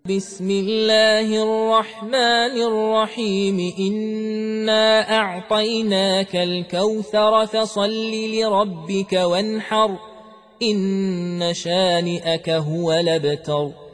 بسم الله الرحمن الرحيم إنا أعطيناك الكوثر فصل لربك وانحر إن شانئك هو الأبتر